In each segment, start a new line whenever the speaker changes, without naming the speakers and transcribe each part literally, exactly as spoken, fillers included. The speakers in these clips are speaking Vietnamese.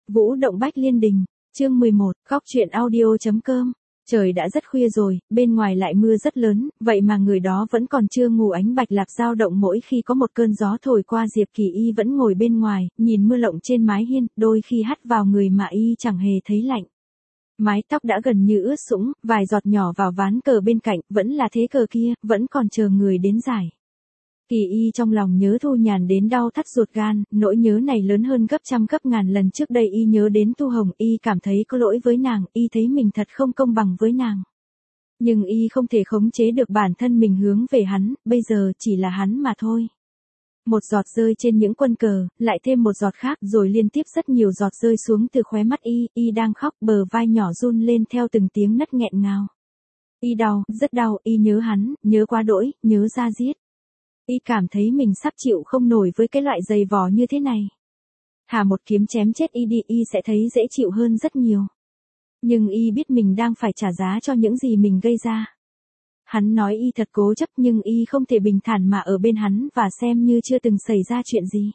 Vũ động Bách Liên Đình, chương mười một, góc truyện audio.com. Trời đã rất khuya rồi, bên ngoài lại mưa rất lớn, vậy mà người đó vẫn còn chưa ngủ. Ánh bạch lạc dao động mỗi khi có một cơn gió thổi qua. Diệp Kỳ Y vẫn ngồi bên ngoài, nhìn mưa lộng trên mái hiên, đôi khi hắt vào người mà y chẳng hề thấy lạnh. Mái tóc đã gần như ướt sũng, vài giọt nhỏ vào ván cờ bên cạnh, vẫn là thế cờ kia, vẫn còn chờ người đến giải. Kỳ Y trong lòng nhớ Thu Nhàn đến đau thắt ruột gan, nỗi nhớ này lớn hơn gấp trăm gấp ngàn lần. Trước đây y nhớ đến Thu Hồng, y cảm thấy có lỗi với nàng, y thấy mình thật không công bằng với nàng. Nhưng y không thể khống chế được bản thân mình hướng về hắn, bây giờ chỉ là hắn mà thôi. Một giọt rơi trên những quân cờ, lại thêm một giọt khác, rồi liên tiếp rất nhiều giọt rơi xuống từ khóe mắt y, y đang khóc, bờ vai nhỏ run lên theo từng tiếng nấc nghẹn ngào. Y đau, rất đau, y nhớ hắn, nhớ quá đỗi, nhớ ra giết. Y cảm thấy mình sắp chịu không nổi với cái loại giày vò như thế này. Thà một kiếm chém chết y đi, y sẽ thấy dễ chịu hơn rất nhiều. Nhưng y biết mình đang phải trả giá cho những gì mình gây ra. Hắn nói y thật cố chấp, nhưng y không thể bình thản mà ở bên hắn và xem như chưa từng xảy ra chuyện gì.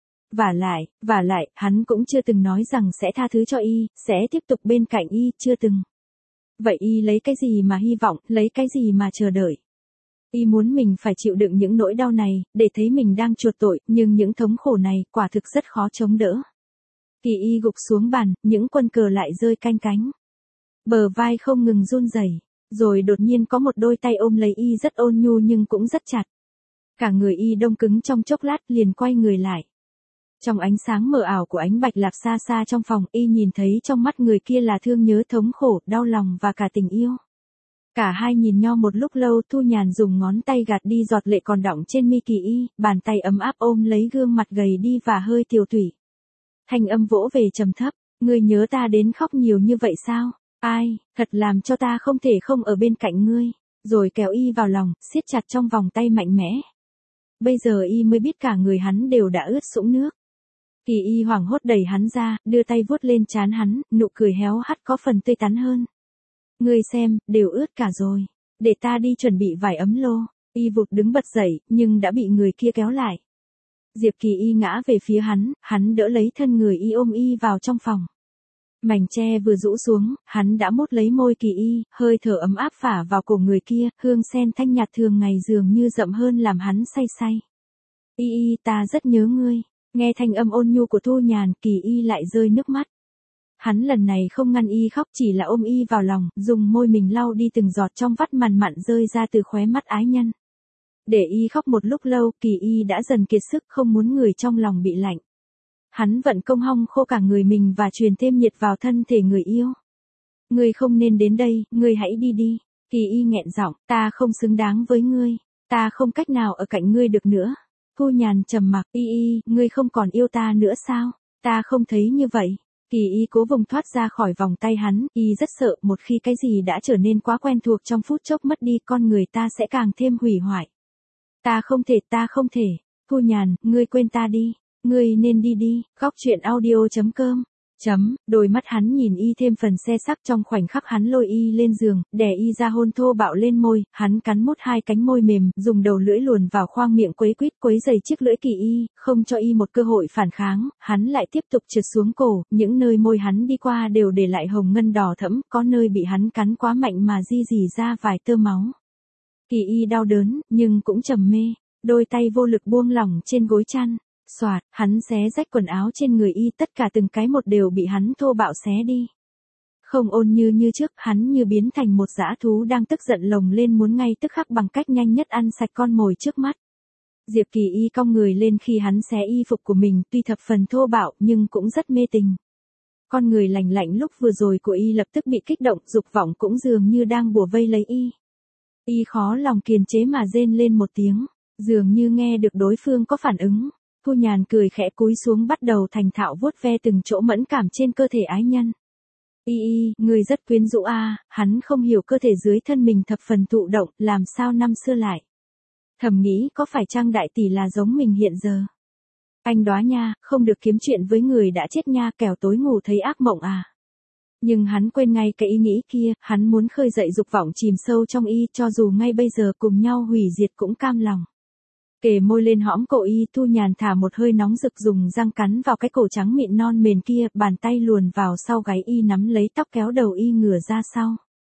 Vả lại, vả lại, hắn cũng chưa từng nói rằng sẽ tha thứ cho y, sẽ tiếp tục bên cạnh y, chưa từng. Vậy y lấy cái gì mà hy vọng, lấy cái gì mà chờ đợi? Y muốn mình phải chịu đựng những nỗi đau này, để thấy mình đang chuộc tội, nhưng những thống khổ này, quả thực rất khó chống đỡ. Kỳ Y gục xuống bàn, những quân cờ lại rơi canh cánh. Bờ vai không ngừng run rẩy, rồi đột nhiên có một đôi tay ôm lấy y rất ôn nhu nhưng cũng rất chặt. Cả người y đông cứng trong chốc lát, liền quay người lại. Trong ánh sáng mờ ảo của ánh bạch lạc xa xa trong phòng, y nhìn thấy trong mắt người kia là thương nhớ, thống khổ, đau lòng và cả tình yêu. Cả hai nhìn nhau một lúc lâu. Thu Nhàn dùng ngón tay gạt đi giọt lệ còn đọng trên mi Kỳ Y, bàn tay ấm áp ôm lấy gương mặt gầy đi và hơi tiều tụy. Thanh âm vỗ về trầm thấp, ngươi nhớ ta đến khóc nhiều như vậy sao? Ai, thật làm cho ta không thể không ở bên cạnh ngươi. Rồi kéo y vào lòng, siết chặt trong vòng tay mạnh mẽ. Bây giờ y mới biết cả người hắn đều đã ướt sũng nước. Kỳ Y hoảng hốt đẩy hắn ra, đưa tay vuốt lên trán hắn, nụ cười héo hắt có phần tươi tắn hơn. Ngươi xem, đều ướt cả rồi. Để ta đi chuẩn bị vải ấm lô. Y vụt đứng bật dậy, nhưng đã bị người kia kéo lại. Diệp Kỳ Y ngã về phía hắn, hắn đỡ lấy thân người y ôm y vào trong phòng. Mảnh tre vừa rũ xuống, hắn đã mút lấy môi Kỳ Y, hơi thở ấm áp phả vào cổ người kia, hương sen thanh nhạt thường ngày dường như đậm hơn làm hắn say say. Y Y, ta rất nhớ ngươi. Nghe thanh âm ôn nhu của Thu Nhàn, Kỳ Y lại rơi nước mắt. Hắn lần này không ngăn y khóc, chỉ là ôm y vào lòng, dùng môi mình lau đi từng giọt trong vắt màn mặn rơi ra từ khóe mắt ái nhân. Để y khóc một lúc lâu, Kỳ Y đã dần kiệt sức, không muốn người trong lòng bị lạnh. Hắn vận công hong khô cả người mình và truyền thêm nhiệt vào thân thể người yêu. Ngươi không nên đến đây, ngươi hãy đi đi. Kỳ Y nghẹn giọng, ta không xứng đáng với ngươi, ta không cách nào ở cạnh ngươi được nữa. Thu Nhàn trầm mặc, Y Y, ngươi không còn yêu ta nữa sao? Ta không thấy như vậy. Kỳ Y cố vùng thoát ra khỏi vòng tay hắn, y rất sợ một khi cái gì đã trở nên quá quen thuộc trong phút chốc mất đi, con người ta sẽ càng thêm hủy hoại. Ta không thể, ta không thể. Thu Nhàn, ngươi quên ta đi. Ngươi nên đi đi. Góc truyện audio.com. Chấm, đôi mắt hắn nhìn y thêm phần xe sắc. Trong khoảnh khắc hắn lôi y lên giường, đè y ra hôn thô bạo lên môi, hắn cắn mút hai cánh môi mềm, dùng đầu lưỡi luồn vào khoang miệng quấy quýt quấy dày chiếc lưỡi Kỳ Y, không cho y một cơ hội phản kháng, hắn lại tiếp tục trượt xuống cổ, những nơi môi hắn đi qua đều để lại hồng ngân đỏ thẫm, có nơi bị hắn cắn quá mạnh mà di dì ra vài tơ máu. Kỳ Y đau đớn, nhưng cũng trầm mê, đôi tay vô lực buông lỏng trên gối chăn. Soạt, hắn xé rách quần áo trên người y, tất cả từng cái một đều bị hắn thô bạo xé đi. Không ôn như như trước, hắn như biến thành một dã thú đang tức giận lồng lên, muốn ngay tức khắc bằng cách nhanh nhất ăn sạch con mồi trước mắt. Diệp Kỳ Y cong người lên khi hắn xé y phục của mình, tuy thập phần thô bạo nhưng cũng rất mê tình. Con người lành lạnh lúc vừa rồi của y lập tức bị kích động, dục vọng cũng dường như đang bủa vây lấy y. Y khó lòng kiềm chế mà rên lên một tiếng, dường như nghe được đối phương có phản ứng. Thu Nhàn cười khẽ cúi xuống bắt đầu thành thạo vuốt ve từng chỗ mẫn cảm trên cơ thể ái nhân. Y Y, ngươi rất quyến rũ a. À, hắn không hiểu cơ thể dưới thân mình thập phần thụ động, làm sao năm xưa lại. Thầm nghĩ có phải chăng đại tỷ là giống mình hiện giờ. Anh đoá nha, không được kiếm chuyện với người đã chết nha, kẻo tối ngủ thấy ác mộng à. Nhưng hắn quên ngay cái ý nghĩ kia, hắn muốn khơi dậy dục vọng chìm sâu trong y, cho dù ngay bây giờ cùng nhau hủy diệt cũng cam lòng. Kề môi lên hõm cổ y, Thu Nhàn thả một hơi nóng rực dùng răng cắn vào cái cổ trắng mịn non mềm kia, bàn tay luồn vào sau gáy y nắm lấy tóc kéo đầu y ngửa ra sau.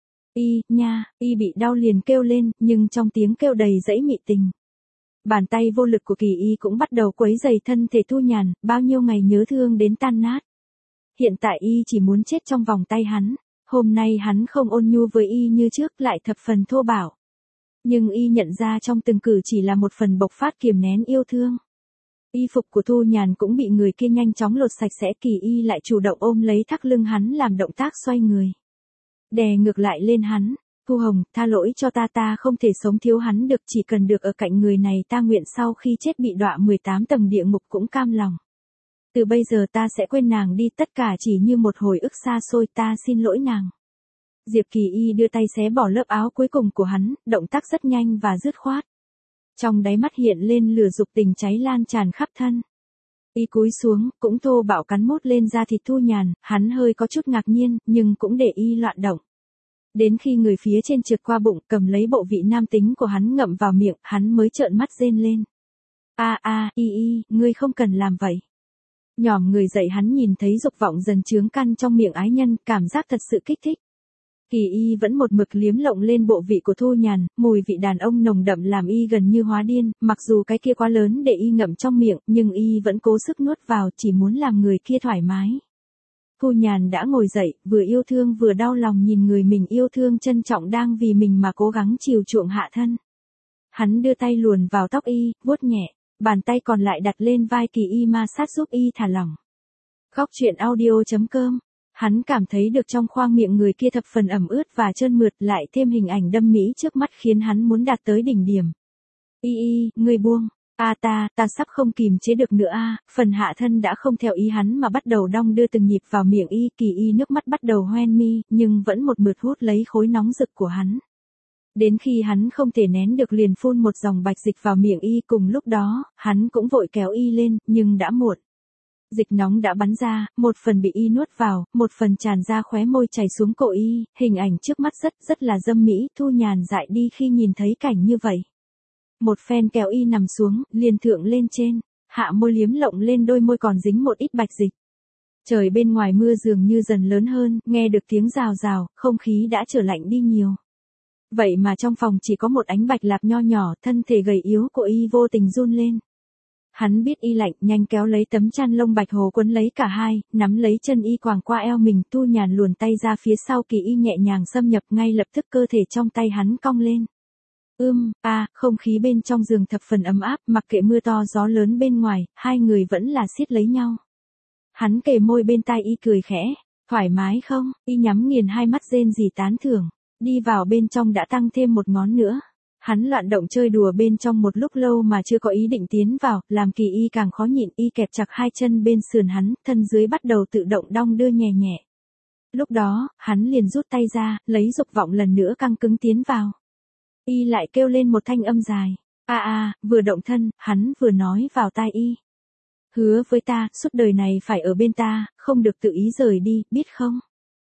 Y, nha, y bị đau liền kêu lên, nhưng trong tiếng kêu đầy dẫy mị tình. Bàn tay vô lực của Kỳ Y cũng bắt đầu quấy rầy thân thể Thu Nhàn, bao nhiêu ngày nhớ thương đến tan nát. Hiện tại y chỉ muốn chết trong vòng tay hắn, hôm nay hắn không ôn nhu với y như trước, lại thập phần thô bạo. Nhưng y nhận ra trong từng cử chỉ là một phần bộc phát kiềm nén yêu thương. Y phục của Thu Nhàn cũng bị người kia nhanh chóng lột sạch sẽ, Kỳ Y lại chủ động ôm lấy thắt lưng hắn làm động tác xoay người. Đè ngược lại lên hắn, Thu Hồng, tha lỗi cho ta, ta không thể sống thiếu hắn được, chỉ cần được ở cạnh người này ta nguyện sau khi chết bị đọa mười tám tầng địa ngục cũng cam lòng. Từ bây giờ ta sẽ quên nàng đi, tất cả chỉ như một hồi ức xa xôi, ta xin lỗi nàng. Diệp Kỳ Y đưa tay xé bỏ lớp áo cuối cùng của hắn, động tác rất nhanh và dứt khoát. Trong đáy mắt hiện lên lửa dục tình cháy lan tràn khắp thân. Y cúi xuống, cũng thô bạo cắn mút lên da thịt Thu Nhàn, hắn hơi có chút ngạc nhiên, nhưng cũng để y loạn động. Đến khi người phía trên trượt qua bụng, cầm lấy bộ vị nam tính của hắn ngậm vào miệng, hắn mới trợn mắt rên lên. A a, y y, ngươi không cần làm vậy. Nhòm người dậy, hắn nhìn thấy dục vọng dần chướng căn trong miệng ái nhân, cảm giác thật sự kích thích. Kỳ Y vẫn một mực liếm lộng lên bộ vị của Thu Nhàn, mùi vị đàn ông nồng đậm làm y gần như hóa điên, mặc dù cái kia quá lớn để y ngậm trong miệng, nhưng y vẫn cố sức nuốt vào, chỉ muốn làm người kia thoải mái. Thu Nhàn đã ngồi dậy, vừa yêu thương vừa đau lòng nhìn người mình yêu thương trân trọng đang vì mình mà cố gắng chiều chuộng hạ thân. Hắn đưa tay luồn vào tóc y, vuốt nhẹ, bàn tay còn lại đặt lên vai Kỳ Y ma sát giúp y thả lỏng. Góc truyện audio chấm com. Hắn cảm thấy được trong khoang miệng người kia thập phần ẩm ướt và trơn mượt, lại thêm hình ảnh đâm mỹ trước mắt khiến hắn muốn đạt tới đỉnh điểm. Y y, ngươi buông. A ta, ta sắp không kìm chế được nữa a. Phần hạ thân đã không theo ý hắn mà bắt đầu đong đưa từng nhịp vào miệng y, Kỳ Y nước mắt bắt đầu hoen mi, nhưng vẫn một mượt hút lấy khối nóng rực của hắn. Đến khi hắn không thể nén được liền phun một dòng bạch dịch vào miệng y, cùng lúc đó, hắn cũng vội kéo y lên, nhưng đã muộn. Dịch nóng đã bắn ra, một phần bị y nuốt vào, một phần tràn ra khóe môi chảy xuống cổ y, hình ảnh trước mắt rất rất là dâm mỹ, Thu Nhàn dại đi khi nhìn thấy cảnh như vậy. Một phen kéo y nằm xuống, liền thượng lên trên, hạ môi liếm lộng lên đôi môi còn dính một ít bạch dịch. Trời bên ngoài mưa dường như dần lớn hơn, nghe được tiếng rào rào, không khí đã trở lạnh đi nhiều. Vậy mà trong phòng chỉ có một ánh bạch lạp nho nhỏ, thân thể gầy yếu của y vô tình run lên. Hắn biết y lạnh, nhanh kéo lấy tấm chăn lông bạch hồ quấn lấy cả hai, nắm lấy chân y quàng qua eo mình, Thu Nhàn luồn tay ra phía sau, Kỳ Y nhẹ nhàng xâm nhập, ngay lập tức cơ thể trong tay hắn cong lên. Ưm, a, à, không khí bên trong giường thập phần ấm áp, mặc kệ mưa to gió lớn bên ngoài, hai người vẫn là siết lấy nhau. Hắn kề môi bên tai y cười khẽ, thoải mái không? Y nhắm nghiền hai mắt rên rỉ tán thưởng, đi vào bên trong đã tăng thêm một ngón nữa. Hắn loạn động chơi đùa bên trong một lúc lâu mà chưa có ý định tiến vào, làm Kỳ Y càng khó nhịn, y kẹp chặt hai chân bên sườn hắn, thân dưới bắt đầu tự động đong đưa nhẹ nhẹ. Lúc đó, hắn liền rút tay ra, lấy dục vọng lần nữa căng cứng tiến vào. Y lại kêu lên một thanh âm dài. A a, vừa động thân, hắn vừa nói vào tai y. Hứa với ta, suốt đời này phải ở bên ta, không được tự ý rời đi, biết không?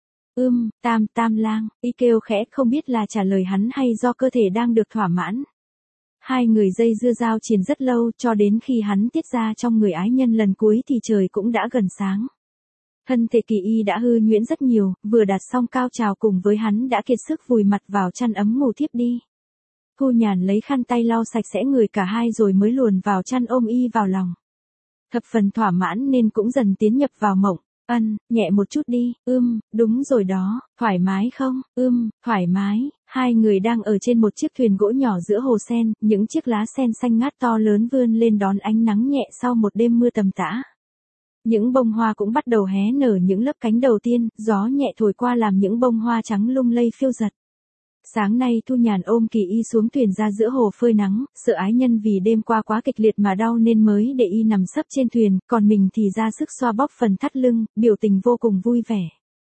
Ưm, tam, tam lang, y kêu khẽ, không biết là trả lời hắn hay do cơ thể đang được thỏa mãn. Hai người dây dưa giao chiến rất lâu, cho đến khi hắn tiết ra trong người ái nhân lần cuối thì trời cũng đã gần sáng. Thân thể Kỳ Y đã hư nhuyễn rất nhiều, vừa đạt xong cao trào cùng với hắn đã kiệt sức vùi mặt vào chăn ấm ngủ thiếp đi. Thu Nhàn lấy khăn tay lau sạch sẽ người cả hai rồi mới luồn vào chăn ôm y vào lòng. Thập phần thỏa mãn nên cũng dần tiến nhập vào mộng. Ân, nhẹ một chút đi, ưm, đúng rồi đó, thoải mái không, ưm, thoải mái. Hai người đang ở trên một chiếc thuyền gỗ nhỏ giữa hồ sen, những chiếc lá sen xanh ngát to lớn vươn lên đón ánh nắng nhẹ sau một đêm mưa tầm tã. Những bông hoa cũng bắt đầu hé nở những lớp cánh đầu tiên, gió nhẹ thổi qua làm những bông hoa trắng lung lay phiêu giật. Sáng nay Thu Nhàn ôm Kỳ Y xuống thuyền ra giữa hồ phơi nắng, sợ ái nhân vì đêm qua quá kịch liệt mà đau nên mới để y nằm sấp trên thuyền, còn mình thì ra sức xoa bóp phần thắt lưng, biểu tình vô cùng vui vẻ.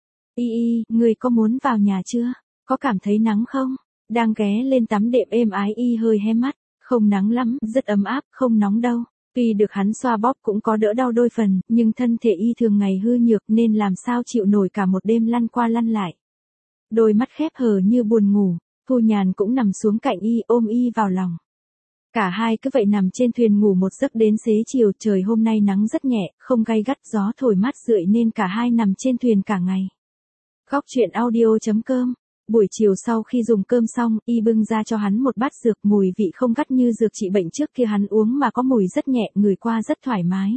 Y y, người có muốn vào nhà chưa? Có cảm thấy nắng không? Đang ghé lên tắm đệm êm ái y hơi hé mắt, không nắng lắm, rất ấm áp, không nóng đâu. Tuy được hắn xoa bóp cũng có đỡ đau đôi phần, nhưng thân thể y thường ngày hư nhược nên làm sao chịu nổi cả một đêm lăn qua lăn lại. Đôi mắt khép hờ như buồn ngủ, Thu Nhàn cũng nằm xuống cạnh y ôm y vào lòng. Cả hai cứ vậy nằm trên thuyền ngủ một giấc đến xế chiều, trời hôm nay nắng rất nhẹ, không gay gắt, gió thổi mát rượi nên cả hai nằm trên thuyền cả ngày. Góc truyện audio.com. Buổi chiều sau khi dùng cơm xong, y bưng ra cho hắn một bát dược, mùi vị không gắt như dược trị bệnh trước kia hắn uống mà có mùi rất nhẹ, ngửi qua rất thoải mái.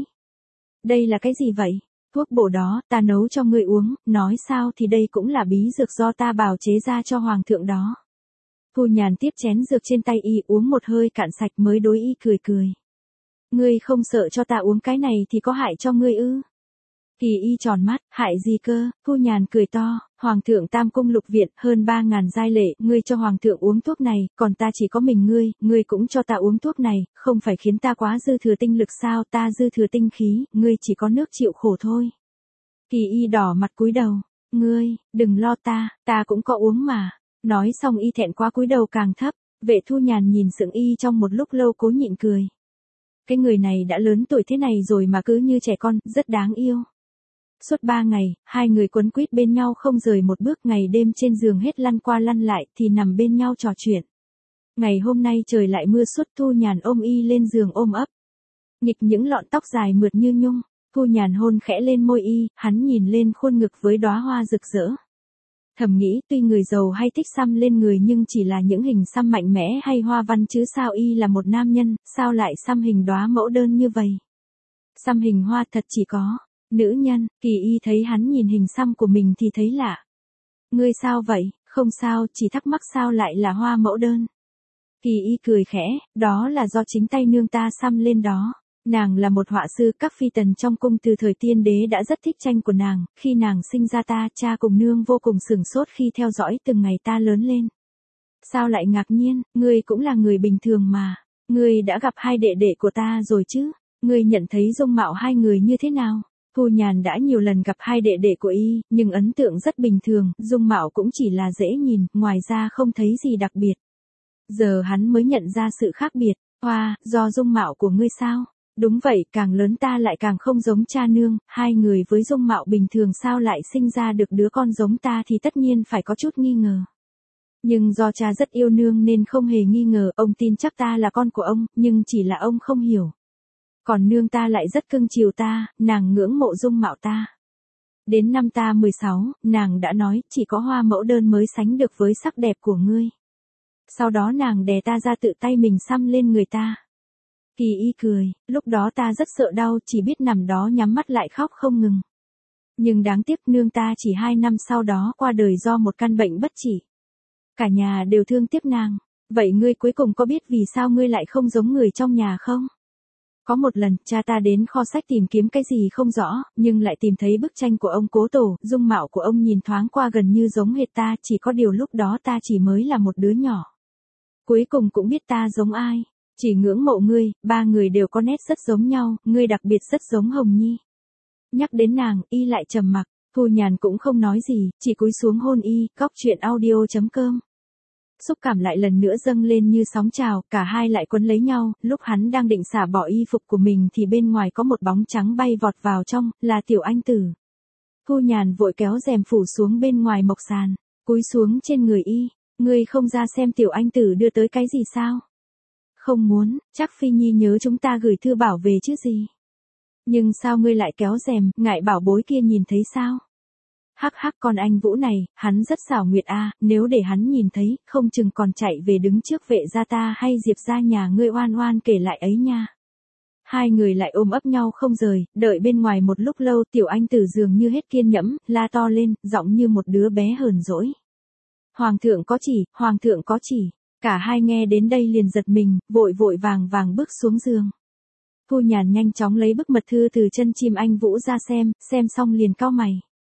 Đây là cái gì vậy? Thuốc bổ đó, ta nấu cho ngươi uống, nói sao thì đây cũng là bí dược do ta bào chế ra cho hoàng thượng đó. Phu Nhàn tiếp chén dược trên tay y uống một hơi cạn sạch mới đối y cười cười. Ngươi không sợ cho ta uống cái này thì có hại cho ngươi ư? Kỳ y tròn mắt, hại gì cơ? Phu Nhàn cười to, hoàng thượng tam cung lục viện, hơn ba ngàn giai lệ, ngươi cho hoàng thượng uống thuốc này, còn ta chỉ có mình ngươi, ngươi cũng cho ta uống thuốc này, không phải khiến ta quá dư thừa tinh lực sao? Ta dư thừa tinh khí, ngươi chỉ có nước chịu khổ thôi. Kỳ y đỏ mặt cúi đầu, ngươi, đừng lo ta, ta cũng có uống mà. Nói xong y thẹn quá cúi đầu càng thấp, Vệ Thu Nhàn nhìn sững y trong một lúc lâu cố nhịn cười. Cái người này đã lớn tuổi thế này rồi mà cứ như trẻ con, rất đáng yêu. Suốt ba ngày, hai người quấn quýt bên nhau không rời một bước, ngày đêm trên giường hết lăn qua lăn lại thì nằm bên nhau trò chuyện. Ngày hôm nay trời lại mưa suốt, Thu Nhàn ôm y lên giường ôm ấp. Nghịch những lọn tóc dài mượt như nhung, Thu Nhàn hôn khẽ lên môi y, hắn nhìn lên khuôn ngực với đóa hoa rực rỡ. Thầm nghĩ tuy người giàu hay thích xăm lên người nhưng chỉ là những hình xăm mạnh mẽ hay hoa văn chứ sao y là một nam nhân, sao lại xăm hình đóa mẫu đơn như vậy. Xăm hình hoa thật chỉ có nữ nhân. Kỳ y thấy hắn nhìn hình xăm của mình thì thấy lạ. Ngươi sao vậy? Không sao, chỉ thắc mắc sao lại là hoa mẫu đơn. Kỳ y cười khẽ, đó là do chính tay nương ta xăm lên đó. Nàng là một họa sư, các phi tần trong cung từ thời tiên đế đã rất thích tranh của nàng, khi nàng sinh ra ta, cha cùng nương vô cùng sửng sốt khi theo dõi từng ngày ta lớn lên. Sao lại ngạc nhiên, ngươi cũng là người bình thường mà, ngươi đã gặp hai đệ đệ của ta rồi chứ, ngươi nhận thấy dung mạo hai người như thế nào? Phu Nhàn đã nhiều lần gặp hai đệ đệ của y, nhưng ấn tượng rất bình thường, dung mạo cũng chỉ là dễ nhìn, ngoài ra không thấy gì đặc biệt. Giờ hắn mới nhận ra sự khác biệt, hoa, do dung mạo của ngươi sao? Đúng vậy, càng lớn ta lại càng không giống cha nương, hai người với dung mạo bình thường sao lại sinh ra được đứa con giống ta thì tất nhiên phải có chút nghi ngờ. Nhưng do cha rất yêu nương nên không hề nghi ngờ, ông tin chắc ta là con của ông, nhưng chỉ là ông không hiểu. Còn nương ta lại rất cưng chiều ta, nàng ngưỡng mộ dung mạo ta. Đến năm ta mười sáu, nàng đã nói, chỉ có hoa mẫu đơn mới sánh được với sắc đẹp của ngươi. Sau đó nàng đè ta ra tự tay mình xăm lên người ta. Kỳ y cười, lúc đó ta rất sợ đau, chỉ biết nằm đó nhắm mắt lại khóc không ngừng. Nhưng đáng tiếc nương ta chỉ hai năm sau đó qua đời do một căn bệnh bất trị. Cả nhà đều thương tiếc nàng. Vậy ngươi cuối cùng có biết vì sao ngươi lại không giống người trong nhà không? Có một lần, cha ta đến kho sách tìm kiếm cái gì không rõ, nhưng lại tìm thấy bức tranh của ông cố tổ, dung mạo của ông nhìn thoáng qua gần như giống hệt ta, chỉ có điều lúc đó ta chỉ mới là một đứa nhỏ. Cuối cùng cũng biết ta giống ai. Chỉ ngưỡng mộ ngươi, ba người đều có nét rất giống nhau, ngươi đặc biệt rất giống Hồng Nhi. Nhắc đến nàng, y lại trầm mặc, Thu Nhàn cũng không nói gì, chỉ cúi xuống hôn y. Góc truyện audio.com. Xúc cảm lại lần nữa dâng lên như sóng trào, cả hai lại quấn lấy nhau, lúc hắn đang định xả bỏ y phục của mình thì bên ngoài có một bóng trắng bay vọt vào trong, là Tiểu Anh Tử. Thu Nhàn vội kéo rèm phủ xuống bên ngoài mộc sàn, cúi xuống trên người y, ngươi không ra xem Tiểu Anh Tử đưa tới cái gì sao? Không muốn, chắc Phi Nhi nhớ chúng ta gửi thư bảo về chứ gì. Nhưng sao ngươi lại kéo rèm, ngại bảo bối kia nhìn thấy sao? Hắc hắc, con anh Vũ này, hắn rất xảo nguyệt a, à, nếu để hắn nhìn thấy, không chừng còn chạy về đứng trước Vệ gia ta hay Diệp gia nhà ngươi oan oan kể lại ấy nha. Hai người lại ôm ấp nhau không rời, đợi bên ngoài một lúc lâu, Tiểu Anh Tử dường như hết kiên nhẫn, la to lên, giọng như một đứa bé hờn dỗi. Hoàng thượng có chỉ, hoàng thượng có chỉ. Cả hai nghe đến đây liền giật mình, vội vội vàng vàng bước xuống giường. Phu Nhàn nhanh chóng lấy bức mật thư từ chân chim anh Vũ ra xem, xem xong liền cau mày.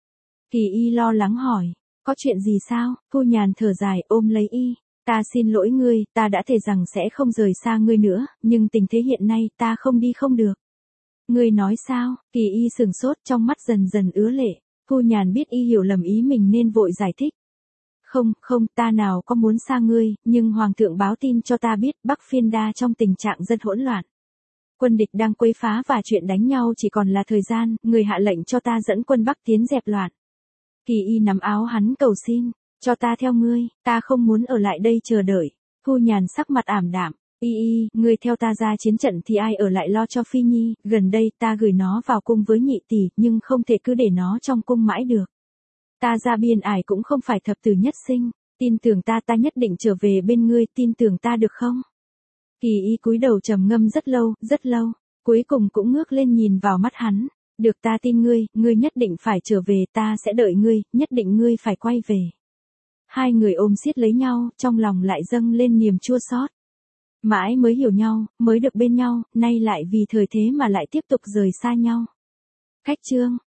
Kỳ y lo lắng hỏi, có chuyện gì sao? Phu Nhàn thở dài ôm lấy y, ta xin lỗi ngươi, ta đã thề rằng sẽ không rời xa ngươi nữa, nhưng tình thế hiện nay ta không đi không được. Ngươi nói sao? Kỳ y sừng sốt, trong mắt dần dần ứa lệ. Phu Nhàn biết y hiểu lầm ý mình nên vội giải thích. Không, không, ta nào có muốn xa ngươi, nhưng Hoàng thượng báo tin cho ta biết Bắc Phiên Đa trong tình trạng rất hỗn loạn. Quân địch đang quấy phá và chuyện đánh nhau chỉ còn là thời gian, người hạ lệnh cho ta dẫn quân Bắc tiến dẹp loạn. Kỳ y nắm áo hắn cầu xin, cho ta theo ngươi, ta không muốn ở lại đây chờ đợi. Thu Nhàn sắc mặt ảm đạm, Y y, ngươi theo ta ra chiến trận thì ai ở lại lo cho Phi Nhi, gần đây ta gửi nó vào cung với nhị tỷ, nhưng không thể cứ để nó trong cung mãi được. Ta ra biên ải cũng không phải thập tử nhất sinh, tin tưởng ta ta nhất định trở về bên ngươi, tin tưởng ta được không? Kỳ y cúi đầu trầm ngâm rất lâu, rất lâu, cuối cùng cũng ngước lên nhìn vào mắt hắn. Được, ta tin ngươi, ngươi nhất định phải trở về, ta sẽ đợi ngươi, nhất định ngươi phải quay về. Hai người ôm siết lấy nhau, trong lòng lại dâng lên niềm chua xót. Mãi mới hiểu nhau, mới được bên nhau, nay lại vì thời thế mà lại tiếp tục rời xa nhau. Khách chương